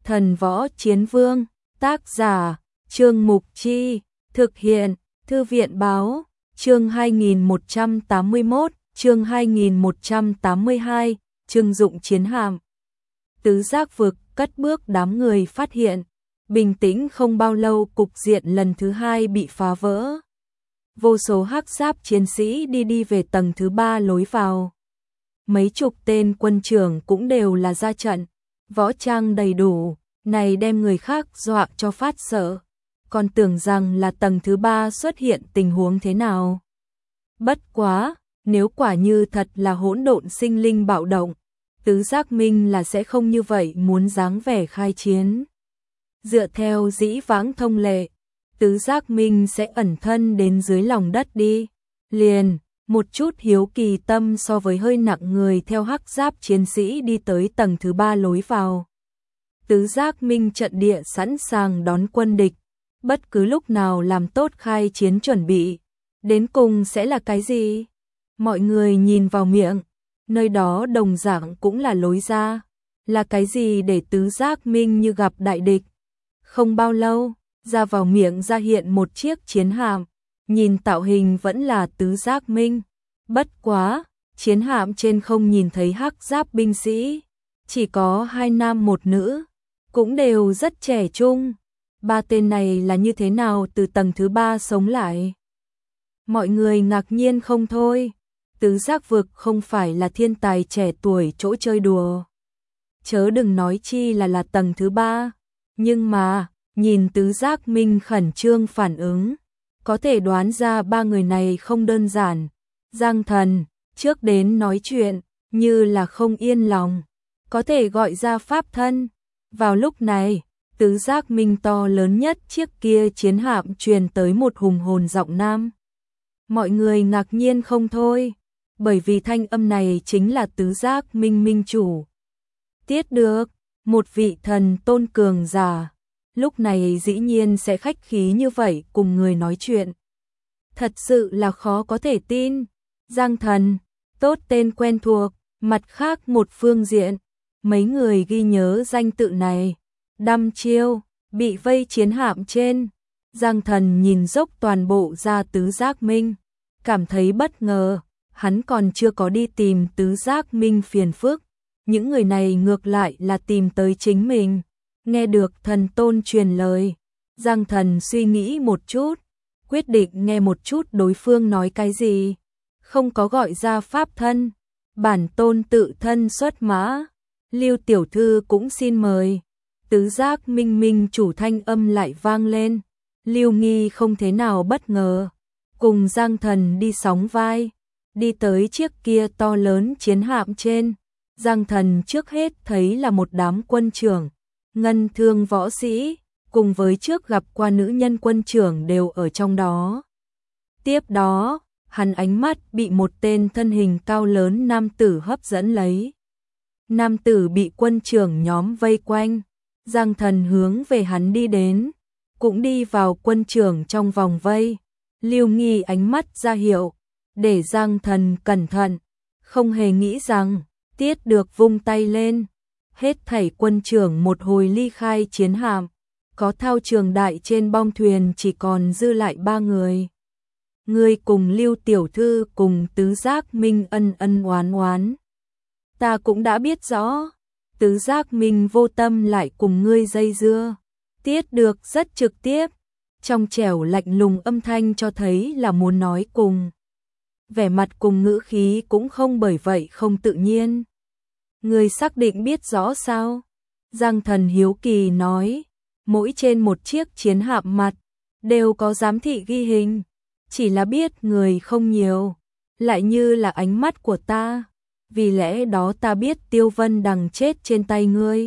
Thần Võ Chiến Vương, tác giả, Trương Mục Chi, thực hiện, Thư viện Báo, chương 2181, chương 2182, trưng dụng chiến hạm. Tứ giác vực, cất bước đám người phát hiện, bình tĩnh không bao lâu cục diện lần thứ hai bị phá vỡ. Vô số hắc giáp chiến sĩ đi về tầng thứ 3 lối vào. Mấy chục tên quân trưởng cũng đều là ra trận, võ trang đầy đủ, này đem người khác dọa cho phát sợ. Còn tưởng rằng là tầng thứ 3 xuất hiện tình huống thế nào. Bất quá, nếu quả như thật là hỗn độn sinh linh bạo động, Tứ Giác Minh là sẽ không như vậy muốn dáng vẻ khai chiến. Dựa theo dĩ vãng thông lệ, Tứ Giác Minh sẽ ẩn thân đến dưới lòng đất đi. Liền, một chút hiếu kỳ tâm so với hơi nặng người theo hắc giáp chiến sĩ đi tới tầng thứ 3 lối vào. Tứ Giác Minh trận địa sẵn sàng đón quân địch, bất cứ lúc nào làm tốt khai chiến chuẩn bị. Đến cùng sẽ là cái gì? Mọi người nhìn vào miệng, nơi đó đồng dạng cũng là lối ra. Là cái gì để Tứ Giác Minh như gặp đại địch? Không bao lâu, ra vào miệng ra hiện một chiếc chiến hạm, nhìn tạo hình vẫn là Tứ Giác Minh. Bất quá, chiến hạm trên không nhìn thấy hắc giáp binh sĩ, chỉ có 2 nam 1 nữ, cũng đều rất trẻ trung. 3 tên này là như thế nào từ tầng thứ 3 sống lại? Mọi người ngạc nhiên không thôi. Tứ giác vực không phải là thiên tài trẻ tuổi chỗ chơi đùa. Chớ đừng nói chi là tầng thứ 3. Nhưng mà, nhìn Tứ Giác Minh khẩn trương phản ứng, có thể đoán ra 3 người này không đơn giản. Giang Thần, trước đến nói chuyện, như là không yên lòng, có thể gọi ra pháp thân. Vào lúc này, Tứ Giác Minh to lớn nhất chiếc kia chiến hạm truyền tới một hùng hồn giọng nam. Mọi người ngạc nhiên không thôi, bởi vì thanh âm này chính là Tứ Giác Minh minh chủ. Tiết được, một vị thần tôn cường giả, lúc này dĩ nhiên sẽ khách khí như vậy cùng người nói chuyện. Thật sự là khó có thể tin. Giang Thần, tốt tên quen thuộc, mặt khác một phương diện, mấy người ghi nhớ danh tự này. Đăm chiêu, bị vây chiến hạm trên. Giang Thần nhìn dốc toàn bộ ra Tứ Giác Minh, cảm thấy bất ngờ, hắn còn chưa có đi tìm Tứ Giác Minh phiền phức. Những người này ngược lại là tìm tới chính mình. Nghe được thần tôn truyền lời, Giang Thần suy nghĩ một chút, quyết định nghe một chút đối phương nói cái gì. Không có gọi ra pháp thân, bản tôn tự thân xuất mã. Lưu tiểu thư cũng xin mời. Tứ Giác Minh minh chủ thanh âm lại vang lên. Lưu Nghi không thế nào bất ngờ, cùng Giang Thần đi sóng vai, đi tới chiếc kia to lớn chiến hạm trên. Giang Thần trước hết thấy là một đám quân trưởng, ngân thương võ sĩ, cùng với trước gặp qua nữ nhân quân trưởng đều ở trong đó. Tiếp đó, hắn ánh mắt bị một tên thân hình cao lớn nam tử hấp dẫn lấy. Nam tử bị quân trưởng nhóm vây quanh, Giang Thần hướng về hắn đi đến, cũng đi vào quân trưởng trong vòng vây. Lưu Nghi ánh mắt ra hiệu, để Giang Thần cẩn thận, không hề nghĩ rằng, Tiết được vung tay lên. Hết thảy quân trưởng một hồi ly khai chiến hạm, có thao trường đại trên bong thuyền chỉ còn dư lại 3 người. Ngươi cùng Lưu tiểu thư cùng Tứ Giác Minh ân ân oán oán. Ta cũng đã biết rõ, Tứ Giác Minh vô tâm lại cùng ngươi dây dưa. Tiết được rất trực tiếp, trong trẻo lạnh lùng âm thanh cho thấy là muốn nói cùng. Vẻ mặt cùng ngữ khí cũng không bởi vậy không tự nhiên. Ngươi xác định biết rõ sao? Giang Thần hiếu kỳ nói, mỗi trên một chiếc chiến hạm mặt, đều có giám thị ghi hình. Chỉ là biết người không nhiều, lại như là ánh mắt của ta. Vì lẽ đó ta biết Tiêu Vân Đằng chết trên tay ngươi.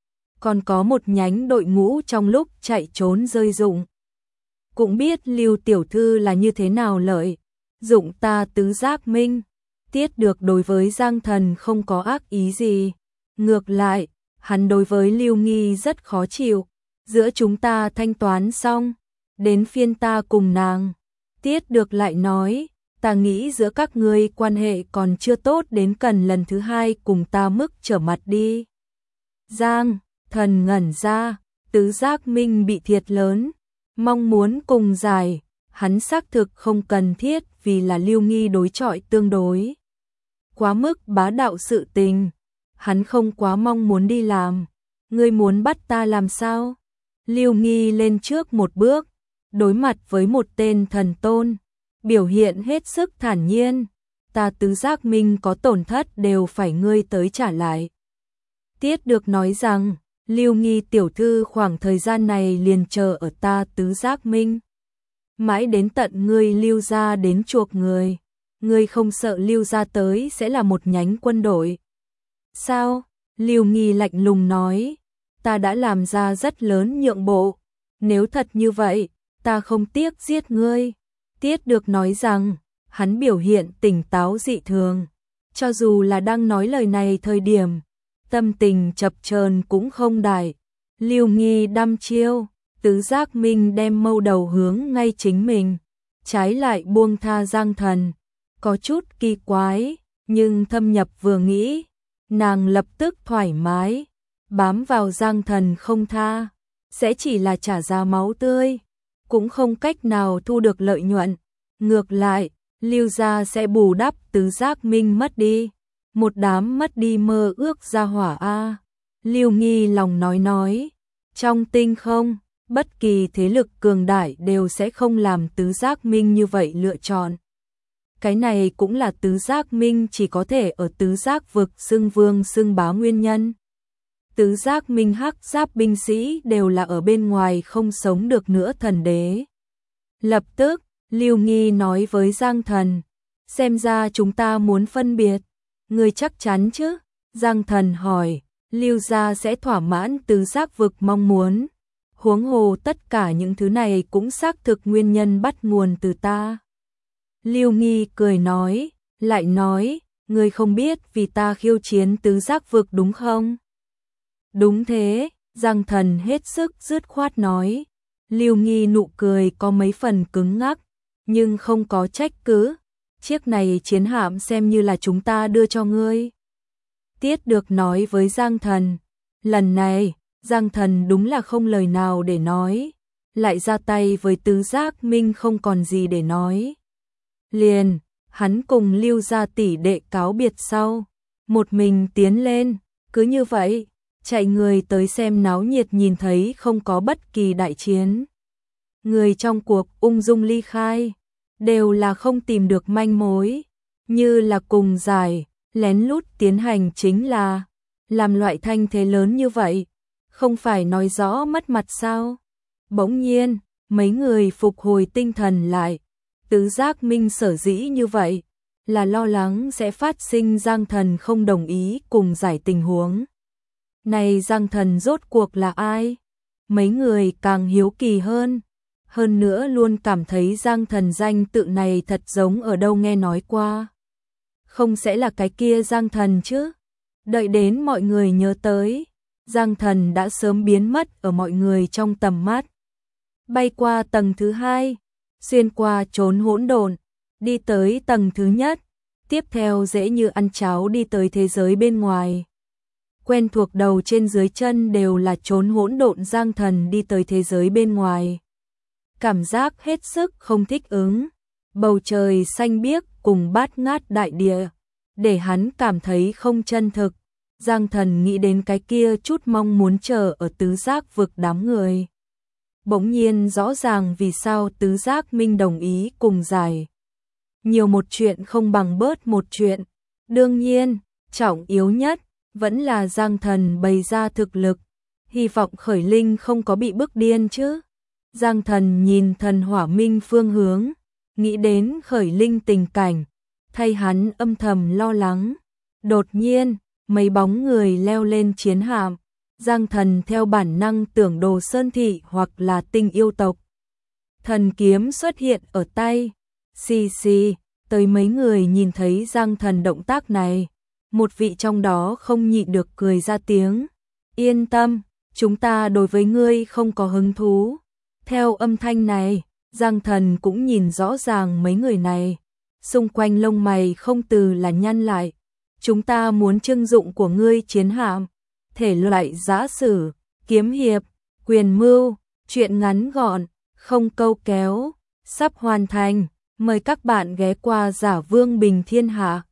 Còn có một nhánh đội ngũ trong lúc chạy trốn rơi dụng. Cũng biết Lưu tiểu thư là như thế nào lợi dụng ta Tứ Giác Minh. Tiết được đối với Giang Thần không có ác ý gì. Ngược lại, hắn đối với Lưu Nghi rất khó chịu. Giữa chúng ta thanh toán xong, đến phiên ta cùng nàng. Tiết được lại nói, ta nghĩ giữa các ngươi quan hệ còn chưa tốt đến cần lần thứ 2 cùng ta mức trở mặt đi. Giang Thần ngẩn ra, tứ giác minh bị thiệt lớn, mong muốn cùng giải, hắn xác thực không cần thiết vì là Lưu Nghi đối chọi tương đối. Quá mức bá đạo sự tình, hắn không quá mong muốn đi làm. Ngươi muốn bắt ta làm sao? Lưu Nghi lên trước một bước, đối mặt với một tên thần tôn, biểu hiện hết sức thản nhiên. Ta tứ giác minh có tổn thất đều phải ngươi tới trả lại. Tiết được nói rằng, Lưu Nghi tiểu thư khoảng thời gian này liền chờ ở ta tứ giác minh. Mãi đến tận ngươi Lưu gia đến chuộc người. Ngươi không sợ Lưu gia tới sẽ là một nhánh quân đội. Sao? Lưu Nghi lạnh lùng nói. Ta đã làm ra rất lớn nhượng bộ. Nếu thật như vậy, ta không tiếc giết ngươi. Tiết được nói rằng, hắn biểu hiện tỉnh táo dị thường. Cho dù là đang nói lời này thời điểm, tâm tình chập chờn cũng không đại. Lưu Nghi đăm chiêu, tứ giác minh đem mâu đầu hướng ngay chính mình. Trái lại buông tha Giang Thần. Có chút kỳ quái, nhưng thâm nhập vừa nghĩ, nàng lập tức thoải mái. Bám vào Giang Thần không tha, sẽ chỉ là trả giá máu tươi, cũng không cách nào thu được lợi nhuận. Ngược lại, Lưu gia sẽ bù đắp tứ giác minh mất đi. Một đám mất đi mơ ước gia hỏa a. Lưu Nghi lòng nói, trong tinh không, bất kỳ thế lực cường đại đều sẽ không làm tứ giác minh như vậy lựa chọn. Cái này cũng là tứ giác minh chỉ có thể ở tứ giác vực xưng vương xưng bá nguyên nhân. Tứ giác minh hắc giáp binh sĩ đều là ở bên ngoài không sống được nữa thần đế. Lập tức, Lưu Nghi nói với Giang Thần, xem ra chúng ta muốn phân biệt. Ngươi chắc chắn chứ? Giang Thần hỏi, Lưu gia sẽ thỏa mãn tứ giác vực mong muốn. Huống hồ tất cả những thứ này cũng xác thực nguyên nhân bắt nguồn từ ta. Lưu Nghi cười nói, lại nói, ngươi không biết vì ta khiêu chiến tứ giác vực đúng không? Đúng thế, Giang Thần hết sức dứt khoát nói. Lưu Nghi nụ cười có mấy phần cứng ngắc, nhưng không có trách cứ. Chiếc này chiến hạm xem như là chúng ta đưa cho ngươi. Tiết được nói với Giang Thần. Lần này, Giang Thần đúng là không lời nào để nói. Lại ra tay với tứ giác minh không còn gì để nói. Liền, hắn cùng Lưu gia tỷ đệ cáo biệt sau. Một mình tiến lên, cứ như vậy, chạy người tới xem náo nhiệt nhìn thấy không có bất kỳ đại chiến. Người trong cuộc ung dung ly khai, đều là không tìm được manh mối, như là cùng giải, lén lút tiến hành chính là, làm loại thanh thế lớn như vậy, không phải nói rõ mất mặt sao. Bỗng nhiên, mấy người phục hồi tinh thần lại, tứ giác minh sở dĩ như vậy, là lo lắng sẽ phát sinh Giang Thần không đồng ý cùng giải tình huống. Này Giang Thần rốt cuộc là ai? Mấy người càng hiếu kỳ hơn nữa luôn cảm thấy Giang Thần danh tự này thật giống ở đâu nghe nói qua. Không sẽ là cái kia Giang Thần chứ? Đợi đến mọi người nhớ tới, Giang Thần đã sớm biến mất ở mọi người trong tầm mắt. Bay qua tầng thứ 2, xuyên qua chốn hỗn độn, đi tới tầng thứ nhất, tiếp theo dễ như ăn cháo đi tới thế giới bên ngoài. Quen thuộc đầu trên dưới chân đều là chốn hỗn độn. Giang Thần đi tới thế giới bên ngoài. Cảm giác hết sức không thích ứng. Bầu trời xanh biếc cùng bát ngát đại địa, để hắn cảm thấy không chân thực. Giang Thần nghĩ đến cái kia chút mong muốn chờ ở tứ giác vực đám người. Bỗng nhiên rõ ràng vì sao tứ giác minh đồng ý cùng giải. Nhiều một chuyện không bằng bớt một chuyện. Đương nhiên, trọng yếu nhất vẫn là Giang Thần bày ra thực lực. Hy vọng Khởi Linh không có bị bức điên chứ. Giang Thần nhìn thần hỏa minh phương hướng, nghĩ đến Khởi Linh tình cảnh, thay hắn âm thầm lo lắng. Đột nhiên, mấy bóng người leo lên chiến hạm. Giang Thần theo bản năng tưởng Đồ Sơn Thị hoặc là Tinh yêu tộc. Thần kiếm xuất hiện ở tay. Xì xì, tới mấy người nhìn thấy Giang Thần động tác này. Một vị trong đó không nhịn được cười ra tiếng. Yên tâm, chúng ta đối với ngươi không có hứng thú. Theo âm thanh này, Giang Thần cũng nhìn rõ ràng mấy người này. Xung quanh lông mày không từ là nhăn lại. Chúng ta muốn trưng dụng của ngươi chiến hạm. Thể loại giã sử, kiếm hiệp, quyền mưu, truyện ngắn gọn, không câu kéo, sắp hoàn thành. Mời các bạn ghé qua Giả Vương Bình Thiên Hạ.